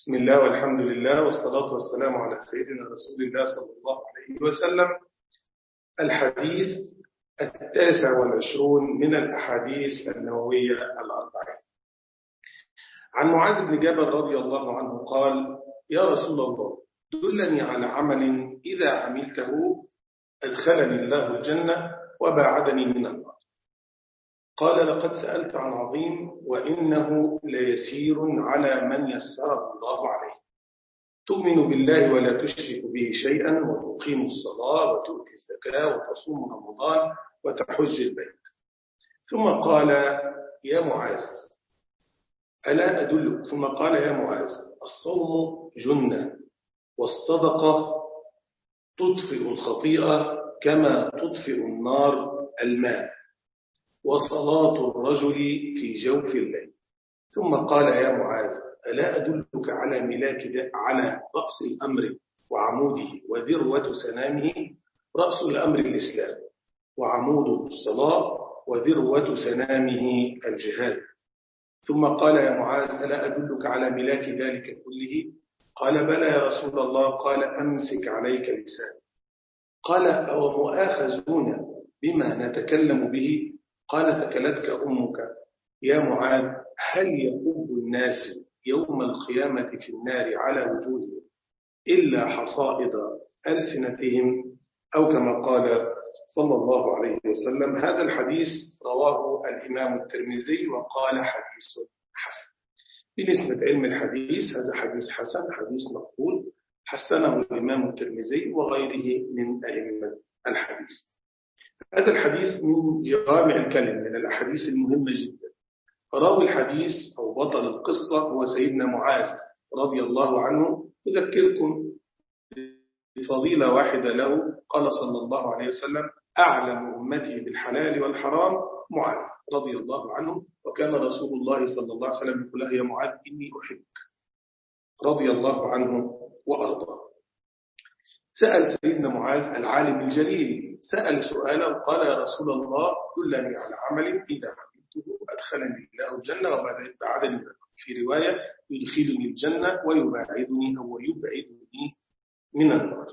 بسم الله والحمد لله والصلاة والسلام على سيدنا رسول الله صلى الله عليه وسلم. الحديث 29 من الأحاديث النووية الأربعين. عن معاذ بن جبل رضي الله عنه قال: يا رسول الله، دلني على عمل إذا عملته أدخلني الله الجنة وباعدني من النار. قال: لقد سألت عن عظيم وإنه ليسير على من يسره الله عليه. تؤمن بالله ولا تشرك به شيئا وتقيم الصلاة وتؤتي الزكاة وتصوم رمضان وتحج البيت. ثم قال: يا معاذ ألا أدلك؟ ثم قال: يا معاذ، الصوم جنة، والصدقة تطفئ الخطيئة كما تطفئ النار الماء، وصلاة الرجل في جوف الليل. ثم قال: يا معاذ ألا أدلك على رأس الأمر وعموده وذروة سنامه؟ رأس الأمر الإسلام، وعموده الصلاة، وذروة سنامه الجهاد. ثم قال: يا معاذ ألا أدلك على ملاك ذلك كله؟ قال: بلى يا رسول الله. قال: أمسك عليك لسانك. قال: أو مؤاخذون بما نتكلم به؟ قال: ثكلتك أمك. يا معاذ، هل يكب الناس يوم القيامة في النار على وجوههم إلا حصائد ألسنتهم، أو كما قال صلى الله عليه وسلم. هذا الحديث رواه الإمام الترمذي وقال حديث حسن. بنسبة علم الحديث هذا حديث حسن، حديث مقبول، حسنه الإمام الترمذي وغيره من أئمة الحديث. هذا الحديث من جوامع الكلم، من الأحاديث المهمة جدا. راوي الحديث أو بطل القصة هو سيدنا معاذ رضي الله عنه. أذكركم بفضيلة واحدة له. قال صلى الله عليه وسلم: أعلم أمتي بالحلال والحرام معاذ رضي الله عنه. وكان رسول الله صلى الله عليه وسلم يقول له: يا معاذ إني أحبك، رضي الله عنه وأرضاه. سأل سيدنا معاذ العالم الجليل، سأل سؤالا، قال: يا رسول الله، دلني على عمل إذا عملته أدخلني الله الجنة وبعدني. في رواية: يدخلني الجنة ويبعدني أو يبعدني من النار.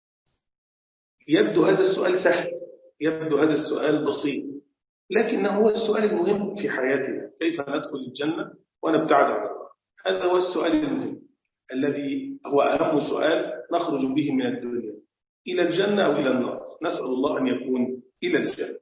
يبدو هذا السؤال سهل، يبدو هذا السؤال بسيط، لكنه هو السؤال المهم في حياتنا: كيف ندخل الجنة ونبتعد عن النار؟ هذا هو السؤال المهم الذي هو أهم سؤال نخرج به من الدنيا، إلى الجنة أو إلى النار. نسأل الله أن يكون إلى الجنة.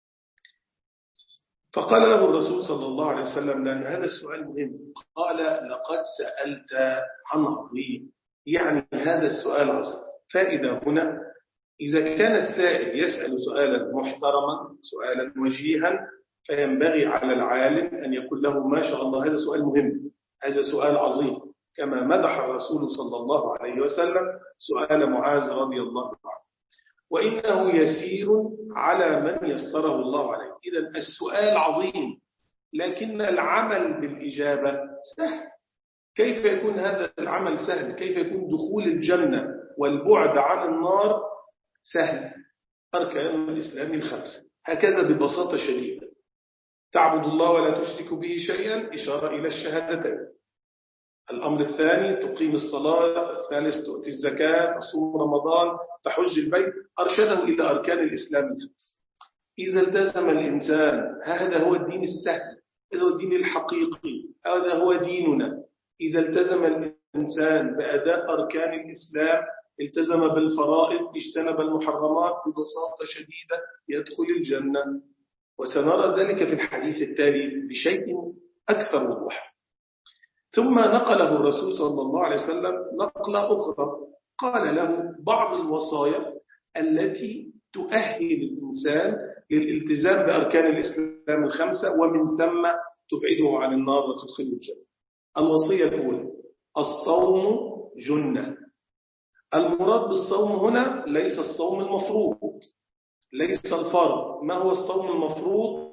فقال له الرسول صلى الله عليه وسلم: لأن هذا السؤال مهم. قال: لقد سألت عن عظيم، يعني هذا السؤال عظيم. فإذا هنا إذا كان السائل يسأل سؤالا محترما، سؤالا وجيها، فينبغي على العالم أن يقول له: ما شاء الله، هذا سؤال مهم، هذا سؤال عظيم، كما مدح الرسول صلى الله عليه وسلم سؤال معاذ رضي الله عنه. وإنه يسير على من يسره الله عليه. إذن السؤال عظيم، لكن العمل بالإجابة سهل. كيف يكون هذا العمل سهل؟ كيف يكون دخول الجنة والبعد عن النار سهل؟ أركان الإسلام الخمسة، هكذا ببساطة شديدة: تعبد الله ولا تشرك به شيئا، إشارة إلى الشهادتين. الأمر الثاني: تقيم الصلاة. الثالث: تؤتي الزكاة، تصوم رمضان، تحج البيت. أرشده إلى أركان الإسلام الخمسة. إذا التزم الإنسان، هذا هو الدين السهل، هذا هو الدين الحقيقي، هذا هو ديننا. إذا التزم الإنسان بأداء أركان الإسلام، التزم بالفرائض، اجتنب المحرمات، ببساطة شديدة يدخل الجنة. وسنرى ذلك في الحديث التالي بشيء أكثر وضوحا. ثم نقله الرسول صلى الله عليه وسلم نقلة أخرى، قال له بعض الوصايا التي تؤهل الإنسان للالتزام بأركان الإسلام الخمسة، ومن ثم تبعده عن النار وتدخله الجنة. الوصية الأولى: الصوم جنة. المراد بالصوم هنا ليس الصوم المفروض، ليس الفرض. ما هو الصوم المفروض؟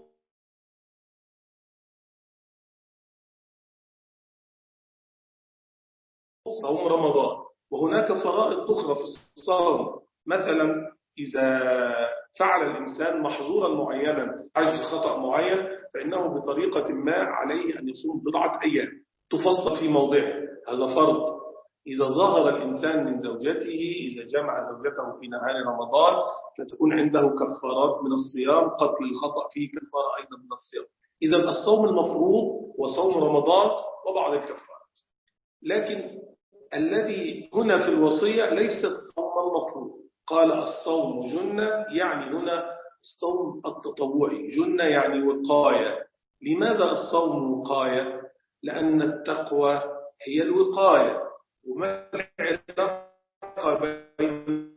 صوم رمضان. وهناك فرائض أخرى في الصوم، مثلا إذا فعل الإنسان محظورا معينا، عجز خطأ معين، فإنه بطريقة ما عليه أن يصوم بضعة أيام تفصل في موضعه. هذا فرض. إذا ظهر الإنسان من زوجته، إذا جمع زوجته في نهار رمضان، فتكون عنده كفارات من الصيام، قتل الخطأ فيه كفارة أيضا من الصيام. إذا الصوم المفروض وصوم رمضان وبعض الكفارات. لكن الذي هنا في الوصية ليس الصوم المفروض. قال الصوم جنة، يعني هنا الصوم التطوعي. جنة يعني وقاية. لماذا الصوم وقاية؟ لأن التقوى هي الوقاية. وما العلاقة بين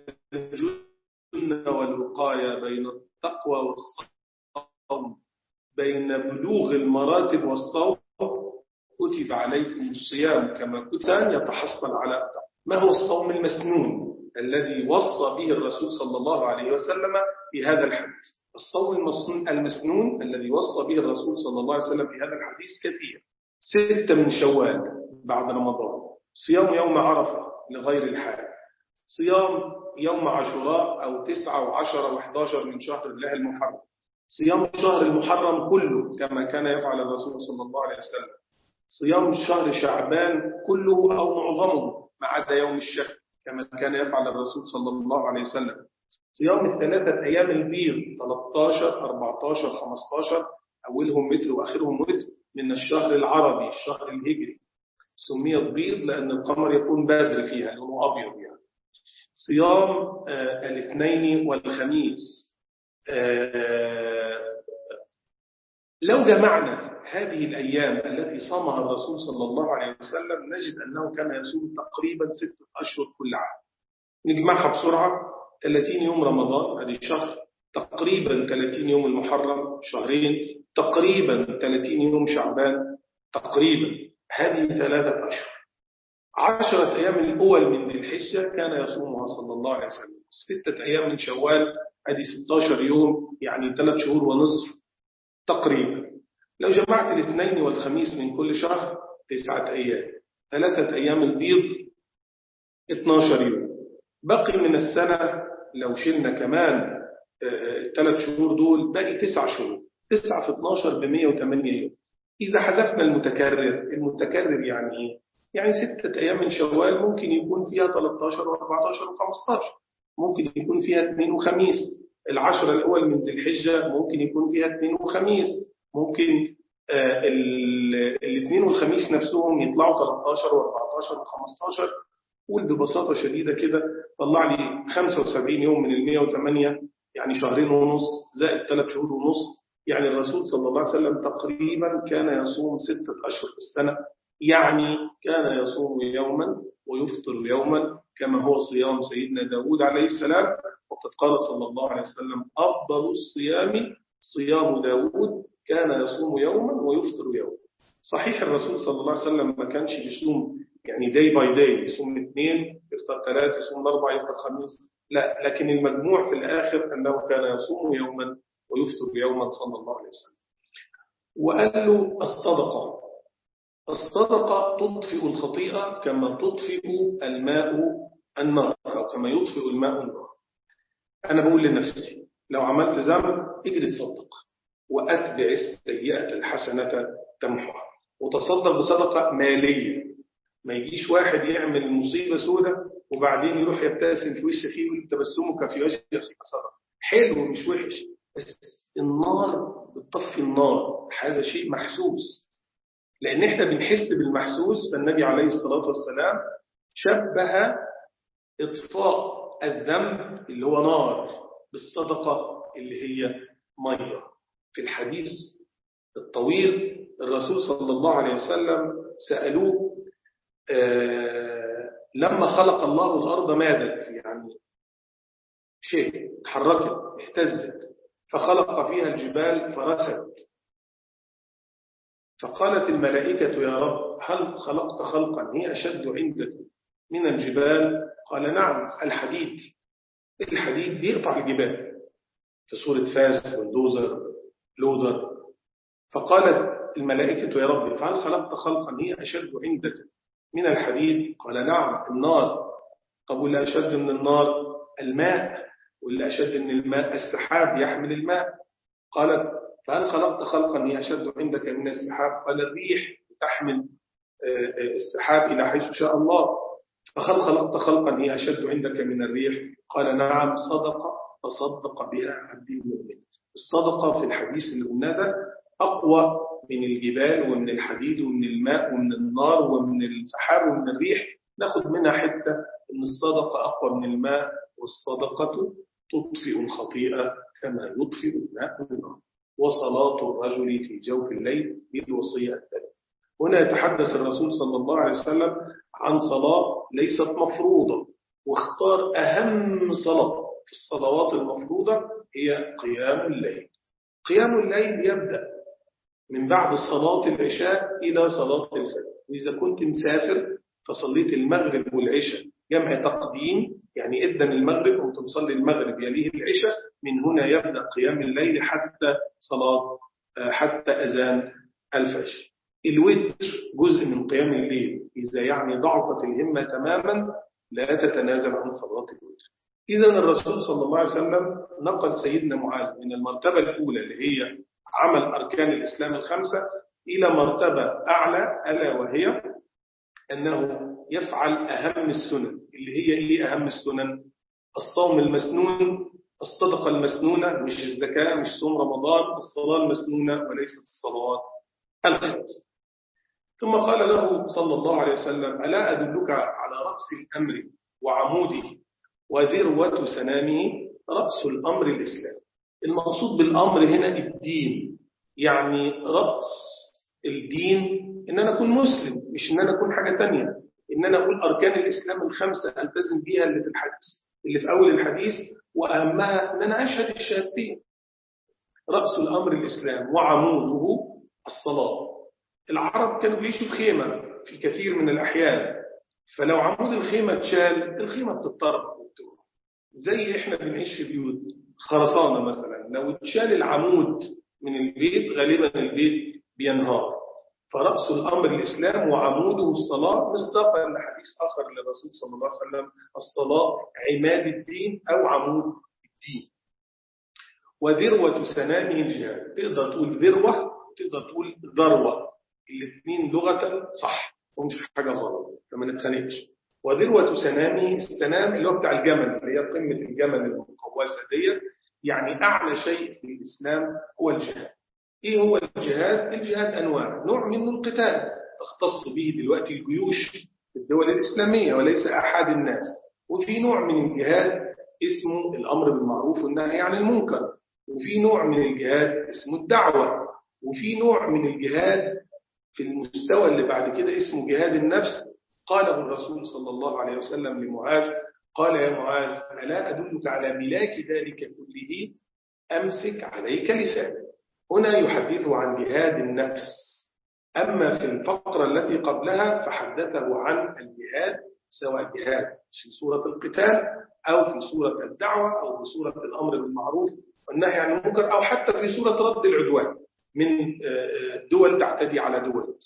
الجنة والوقاية، بين التقوى والصوم؟ بين بلوغ المراتب والصوم. كتب عليكم الصيام كما كتب يتحصل على أداء. ما هو الصوم المسنون الذي وصى به الرسول صلى الله عليه وسلم في هذا الحديث؟ الصوم المسنون الذي وصى به الرسول صلى الله عليه وسلم في هذا الحديث كثير. 6 من شوال بعد رمضان، صيام يوم عرفة لغير الحاج، صيام يوم عاشوراء أو 9 و10 و11 من شهر الله المحرم، صيام شهر المحرم كله كما كان يفعل الرسول صلى الله عليه وسلم، صيام شهر شعبان كله أو معظمه ما عدا يوم الشك كما كان يفعل الرسول صلى الله عليه وسلم، صيام 3 أيام البيض 13 14 15 أولهم متر وآخرهم متر من الشهر العربي الشهر الهجري. سميت بيض لأن القمر يكون بدر فيها لونه أبيض يعني. صيام الاثنين والخميس. لو جمعنا هذه الأيام التي صامها الرسول صلى الله عليه وسلم نجد أنه كان يصوم تقريبا 6 أشهر كل عام. نجمعها بسرعة: 30 يوم رمضان هذه شهر، تقريبا 30 يوم المحرم شهرين، تقريبا 30 يوم شعبان تقريبا، هذه 3 أشهر. 10 أيام الأول من ذي الحجة كان يصومها صلى الله عليه وسلم. 6 أيام من شوال هذه 16 يوم، يعني 3 شهور ونصف تقريبا. لو جمعت الاثنين والخميس من كل شهر 9 أيام، 3 أيام البيض 12 يوم. بقي من السنة لو شلنا كمان 3 شهور دول باقي 9 شهور. 9 في 12 ب108 يوم. إذا حذفنا المتكرر يعني إيه؟ يعني 6 أيام من شوال ممكن يكون فيها 13 و14 و15، ممكن يكون فيها 2 وخميس. 10 الأول من ذي الحجة ممكن يكون فيها 2 وخميس، ممكن الاثنين والخميس نفسهم يطلعوا 13 و14 و15. قول ببساطة شديدة كده طلع لي 75 يوم من 108، يعني 2 شهور ونص زائد 3 شهور ونص. يعني الرسول صلى الله عليه وسلم تقريبا كان يصوم 6 أشهر في السنة، يعني كان يصوم يوما ويفطر يوما كما هو صيام سيدنا داود عليه السلام. وقد قال صلى الله عليه وسلم: أفضل الصيام صيام داود كان يصوم يوما ويفطر يوما. صحيح الرسول صلى الله عليه وسلم ما كانش يصوم يعني day by day، يصوم 2 يفطر 3 يصوم 4 يفطر 5، لا، لكن المجموع في الآخر أنه كان يصوم يوما ويفطر يوما صلى الله عليه وسلم. وقال له الصدقة تطفئ الخطيئة كما تطفئ الماء النار، أو كما يطفئ الماء النار. أنا بقول لنفسي لو عملت ذنب اجري تصدق، وأتبع السيئة الحسنة تمحها، وتصدق بصدقة مالية. ما يجيش واحد يعمل مصيبة سودة وبعدين يروح يبتسم في وش أخيه ويقول تبسمك في وجه أخيك صدقة. حلو مش وحش، بس النار بتطفي النار، هذا شيء محسوس. لأن احنا بنحس بالمحسوس، فالنبي عليه الصلاة والسلام شبه إطفاء الذنب اللي هو نار بالصدقة اللي هي مية. في الحديث الطويل الرسول صلى الله عليه وسلم سألوه لما خلق الله الأرض مادت، يعني شيء تحركت اهتزت، فخلق فيها الجبال فرست، فقالت الملائكة: يا رب هل خلقت خلقا هي أشد عندك من الجبال؟ قال: نعم، الحديد بيقطع الجبال، في سورة فاس والدوزر لودر. فقالت الملائكة: يا رب فهل خلقت خلقا هي أشد عندك من الحديد؟ قال: نعم، النار. طب واللي أشد من النار؟ الماء. واللي أشد من الماء؟ السحاب يحمل الماء. قالت: فهل خلقت خلقا هي أشد عندك من السحاب؟ قال: الريح تحمل السحاب إلى حيث شاء الله. فهل خلقت خلقا هي أشد عندك من الريح؟ قال نعم، صدق فصدق بها عبدي المؤمن. الصدقة في الحديث اللي قلنا ده أقوى من الجبال ومن الحديد ومن الماء ومن النار ومن السحاب ومن الريح. ناخد منها حتة إن الصدقة أقوى من الماء، والصدقة تطفئ الخطيئة كما يطفئ الماء النار. وصلاة الرجل في جوف الليل بالوصية الثالثة. هنا يتحدث الرسول صلى الله عليه وسلم عن صلاة ليست مفروضة، واختار أهم صلاة في الصلوات المفروضة هي قيام الليل. قيام الليل يبدأ من بعد صلاة العشاء إلى صلاة الفجر. وإذا كنت مسافر فصليت المغرب والعشاء جمع تقديم، يعني إذن المغرب وتصلي المغرب يليه العشاء، من هنا يبدأ قيام الليل حتى أذان الفجر. الوتر جزء من قيام الليل، إذا يعني ضعفت الهمة تماما لا تتنازل عن صلاة الوتر. إذن الرسول صلى الله عليه وسلم نقل سيدنا معاذ من المرتبة الأولى اللي هي عمل أركان الإسلام الخمسة إلى مرتبة أعلى، ألا وهي أنه يفعل أهم السنن. اللي هي إيه أهم السنن؟ الصوم المسنون، الصدقة المسنونة، مش الزكاة، مش صوم رمضان، الصلاة المسنونة وليست الصلوات الخمس. ثم قال له صلى الله عليه وسلم ألا أدلك على رأس الأمر وعموده وذروة سنامه؟ رأس الأمر الإسلام. المقصود بالأمر هنا الدين، يعني رأس الدين إن أنا أكون مسلم، مش إن أنا أكون حاجة تانية. إن أنا أقول أركان الإسلام الخمسة ألتزم بها اللي في الحديث، اللي في أول الحديث، وأهمها إن أنا أشهد الشهادتين. رأس الأمر الإسلام وعموده الصلاة. العرب كانوا بيعيشوا في خيمة في كثير من الأحيان، فلو عمود الخيمة اتشال الخيمة بتضطرب. زي إحنا بنعيش في بيوت خرسانة مثلا، لو اتشال العمود من البيت غالبا البيت بينهار. فرأس الأمر الإسلام وعموده الصلاة، مصداقا لحديث آخر للرسول صلى الله عليه وسلم الصلاة عماد الدين أو عمود الدين. وذروة سنامه الجهاد. تقدر تقول ذروة، تقدر تقول ذروة، الاثنين لغة صح ومش حاجة غلط، فما نتخانقش. وذروة سنامه، السنام اللي هو بتاع الجمل، اللي هي قمة الجمل المقوسة ديت، يعني أعلى شيء في الإسلام هو الجهاد. إيه هو الجهاد؟ الجهاد أنواع، نوع منه القتال تختص به دلوقتي الجيوش في الدول الإسلامية وليس أحد الناس. وفي نوع من الجهاد اسمه الأمر بالمعروف والنهي عن المنكر. وفي نوع من الجهاد اسمه الدعوة. وفي نوع من الجهاد في المستوى اللي بعد كده اسمه جهاد النفس. قاله الرسول صلى الله عليه وسلم لمعاذ، قال يا معاذ ألا أدلك على ملاك ذلك كله؟ أمسك عليك لسانك. هنا يحدثه عن جهاد النفس. أما في الفقرة التي قبلها فحدثه عن الجهاد، سواء جهاد في سورة القتال أو في سورة الدعوة أو في سورة الأمر بالمعروف والنهي عن المنكر، أو حتى في سورة رد العدوان من دول تعتدي على دول.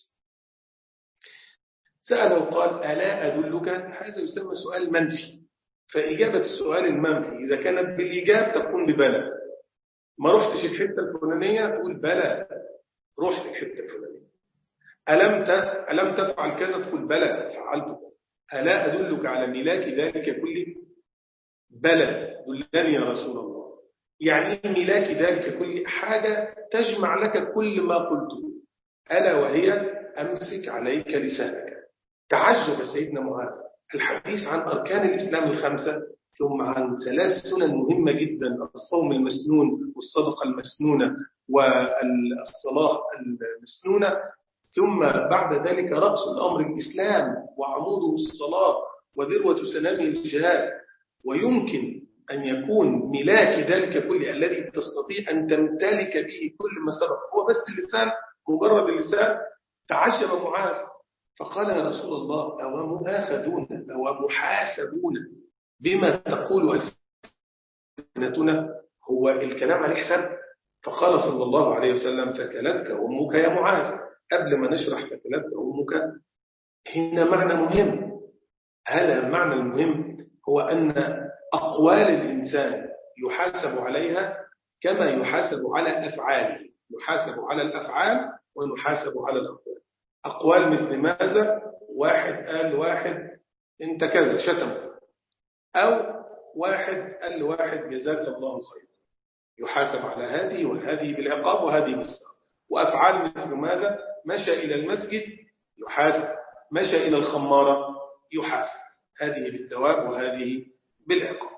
سأله قال ألا أدلك؟ هذا يسمى سؤال منفي. فإجابة السؤال المنفي إذا كانت بالإجابة تكون ببلى. ما رحتش الحتة الفلانية تقول بلى رحت الحتة الفلانية. ألم تفعل كذا تقول بلى فعلت كذا. ألا أدلك على ملاك ذلك كله؟ بلى دلني يا رسول الله. يعني ملاك ذلك كل حاجة تجمع لك كل ما قلته، ألا وهي أمسك عليك لسانك. تعجب سيدنا معاذ الحديث عن أركان الإسلام الخمسة، ثم عن ثلاث سنن مهمة جدا: الصوم المسنون والصدقة المسنونة والصلاة المسنونة، ثم بعد ذلك رأس الأمر الإسلام وعموده الصلاة وذروة سنامه الجهاد. ويمكن أن يكون ملاك ذلك كله الذي تستطيع أن تمتلك به كل ما سبق هو بس اللسان، مجرد اللسان. تعجب معاذ فقال يا رسول الله أو مؤاخذون أو محاسبون بما تقول ألسنتنا؟ هو الكلام عليه حساب؟ فقال صلى الله عليه وسلم فكلتك أمك يا معاذ. قبل ما نشرح فكلتك أمك، هنا معنى مهم. هذا المعنى المهم هو أن أقوال الإنسان يحاسب عليها كما يحاسب على أفعاله. يحاسب على الأفعال ونحاسب على الأقوال. أقوال مثل ماذا؟ واحد قال واحد أنت كذا شتم، أو واحد قال لواحد جزاك الله خير، يحاسب على هذه وهذه بالعقاب وهذه بالثواب. وأفعال مثل ماذا؟ مشى إلى المسجد يحاسب، مشى إلى الخمارة يحاسب، هذه بالثواب وهذه بالعقاب.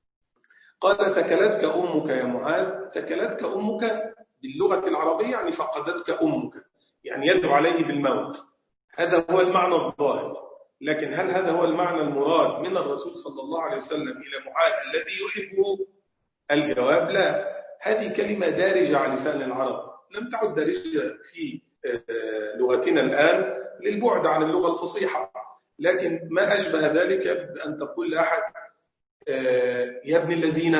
قال ثكلتك أمك يا معاذ. ثكلتك أمك باللغة العربية يعني فقدتك أمك، يعني يدعو عليه بالموت، هذا هو المعنى الظاهر. لكن هل هذا هو المعنى المراد من الرسول صلى الله عليه وسلم إلى معاذ الذي يحبه؟ الجواب لا. هذه كلمة دارجة على لسان العرب، لم تعد دارجة في لغتنا الآن للبعد عن اللغة الفصيحة، لكن ما أشبه ذلك بأن تقول لأحد يا ابن الذين،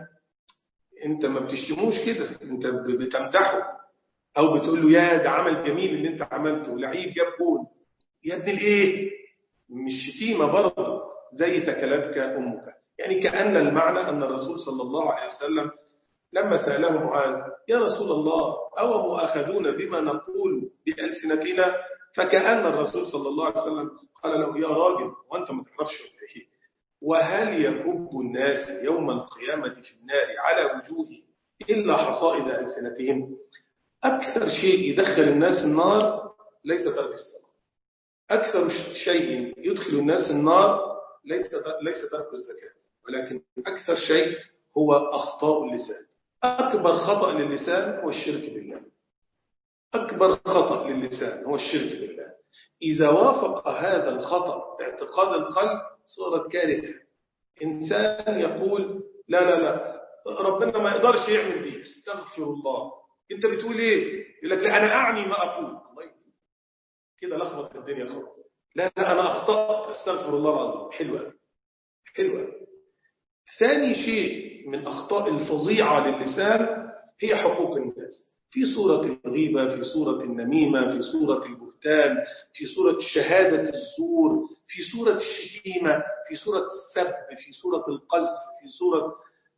أنت ما بتشتموش كده، أنت بتمدحه، أو بتقول له يا ده عمل جميل اللي أنت عملته، لعيب جاب جول، يا ابن الإيه، مش شتيمة برضه زي ثكلتك أمك. يعني كأن المعنى أن الرسول صلى الله عليه وسلم لما سأله معاذ يا رسول الله أو مؤاخذون بما نقول بألسنتنا، فكأن الرسول صلى الله عليه وسلم قال له يا راجل وأنت ما تعرفش إيه، وهل يكب الناس يوم القيامة في النار على وجوههم إلا حصائد ألسنتهم؟ أكثر شيء يدخل الناس النار ليس ترك الصلاة، أكثر شيء يدخل الناس النار ليس ترك الزكاة، ولكن أكثر شيء هو أخطاء اللسان. أكبر خطأ للسان هو الشرك بالله، أكبر خطأ للسان هو الشرك بالله. إذا وافق هذا الخطأ اعتقاد القلب صارت كارثة. إنسان يقول لا لا لا ربنا ما يقدرش يعمل دي، استغفر الله، أنت بتقول إيه؟ يقول لك لا أنا أعني ما أقول، الله كده لخبط الدنيا خالص. لا لا أنا أخطأت، استغفر الله العظيم. حلوة حلوة. ثاني شيء من أخطاء الفظيعة للسان هي حقوق الناس، في صورة الغيبة، في صورة النميمة، في صورة البهتان، في صورة شهادة الزور، في صورة الشتيمة، في صورة السب، في صورة القذف، في صورة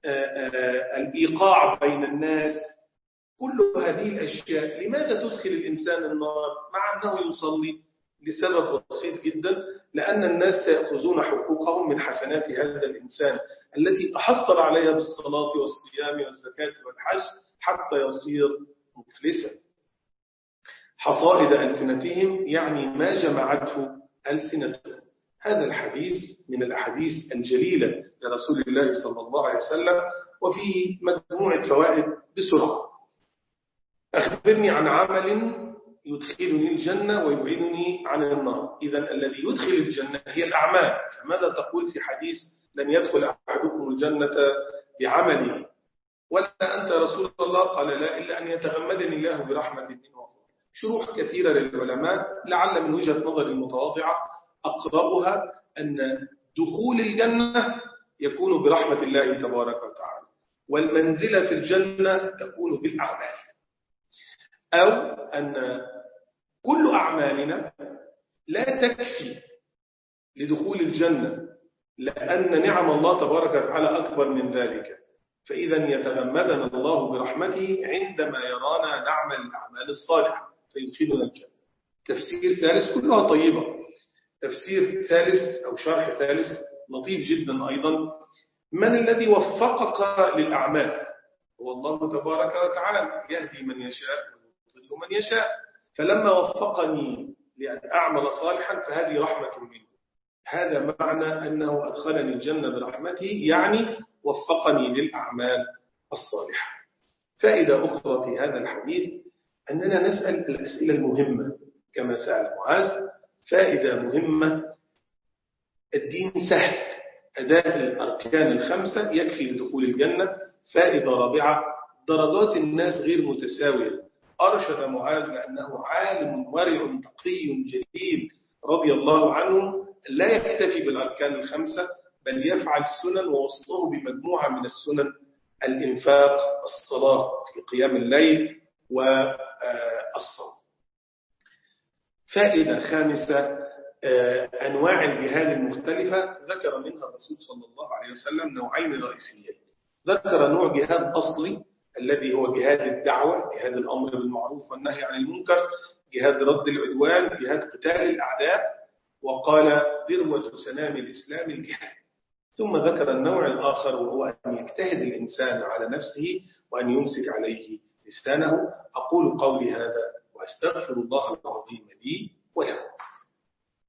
الإيقاع بين الناس. كل هذه الأشياء لماذا تدخل الإنسان النار مع أنه يصلي؟ لسبب بسيط جدا، لأن الناس سيأخذون حقوقهم من حسنات هذا الإنسان التي تحصل عليها بالصلاة والصيام والزكاة والحج حتى يصير مفلسا. حصائد ألسنتهم يعني ما جمعته ألسنتهم. هذا الحديث من الأحاديث الجليلة لرسول الله صلى الله عليه وسلم، وفيه مجموعة فوائد بسرعة. أخبرني عن عمل يدخلني الجنة ويبعدني عن النار. إذن الذي يدخل الجنة هي الأعمال، فماذا تقول في حديث لن يدخل أحدكم الجنة بعمله ولا أنت رسول الله؟ قال لا إلا أن يتغمدني الله برحمة منه. شروح كثيرة للعلماء، لعل من وجهة نظر المتواضعة أقربها أن دخول الجنة يكون برحمة الله تبارك وتعالى، والمنزلة في الجنة تكون بالأعمال، أو أن كل أعمالنا لا تكفي لدخول الجنة، لأن نعم الله تبارك وتعالى أكبر من ذلك. فإذا يتغمدنا الله برحمته عندما يرانا نعمل الأعمال الصالحة فيدخلنا الجنة. تفسير ثالث كلها طيبة. تفسير ثالث أو شرح ثالث لطيف جدا أيضا. من الذي وفقك للأعمال؟ هو الله تبارك وتعالى، يهدي من يشاء ويضل من يشاء. فلما وفقني لأن أعمل صالحا فهذه رحمة منه. هذا معنى أنه أدخلني الجنة برحمته، يعني وفقني للأعمال الصالحة. فائدة أخرى في هذا الحديث أننا نسأل الأسئلة المهمة كما سأل معاذ. فائدة مهمة، الدين سهل، أداء الأركان الخمسة يكفي لدخول الجنة. فائدة رابعة، درجات الناس غير متساوية. أرشد معاذ لأنه عالم ورع تقي جليل رضي الله عنه لا يكتفي بالأركان الخمسة بل يفعل السنن، ووصله بمجموعة من السنن: الإنفاق، الصلاة في قيام الليل، والصوم. فائدة خامسة، أنواع الجهاد المختلفة ذكر منها الرسول صلى الله عليه وسلم نوعين رئيسيين. ذكر نوع جهاد أصلي الذي هو جهاد الدعوة، جهاد الأمر بالمعروف والنهي عن المنكر، جهاد رد العدوان، جهاد قتال الأعداء، وقال ذروة سنام الإسلام الجهاد. ثم ذكر النوع الآخر وهو أن يجتهد الإنسان على نفسه وأن يمسك عليه لسانه. أقول قولي هذا وأستغفر الله العظيم لي ولكم.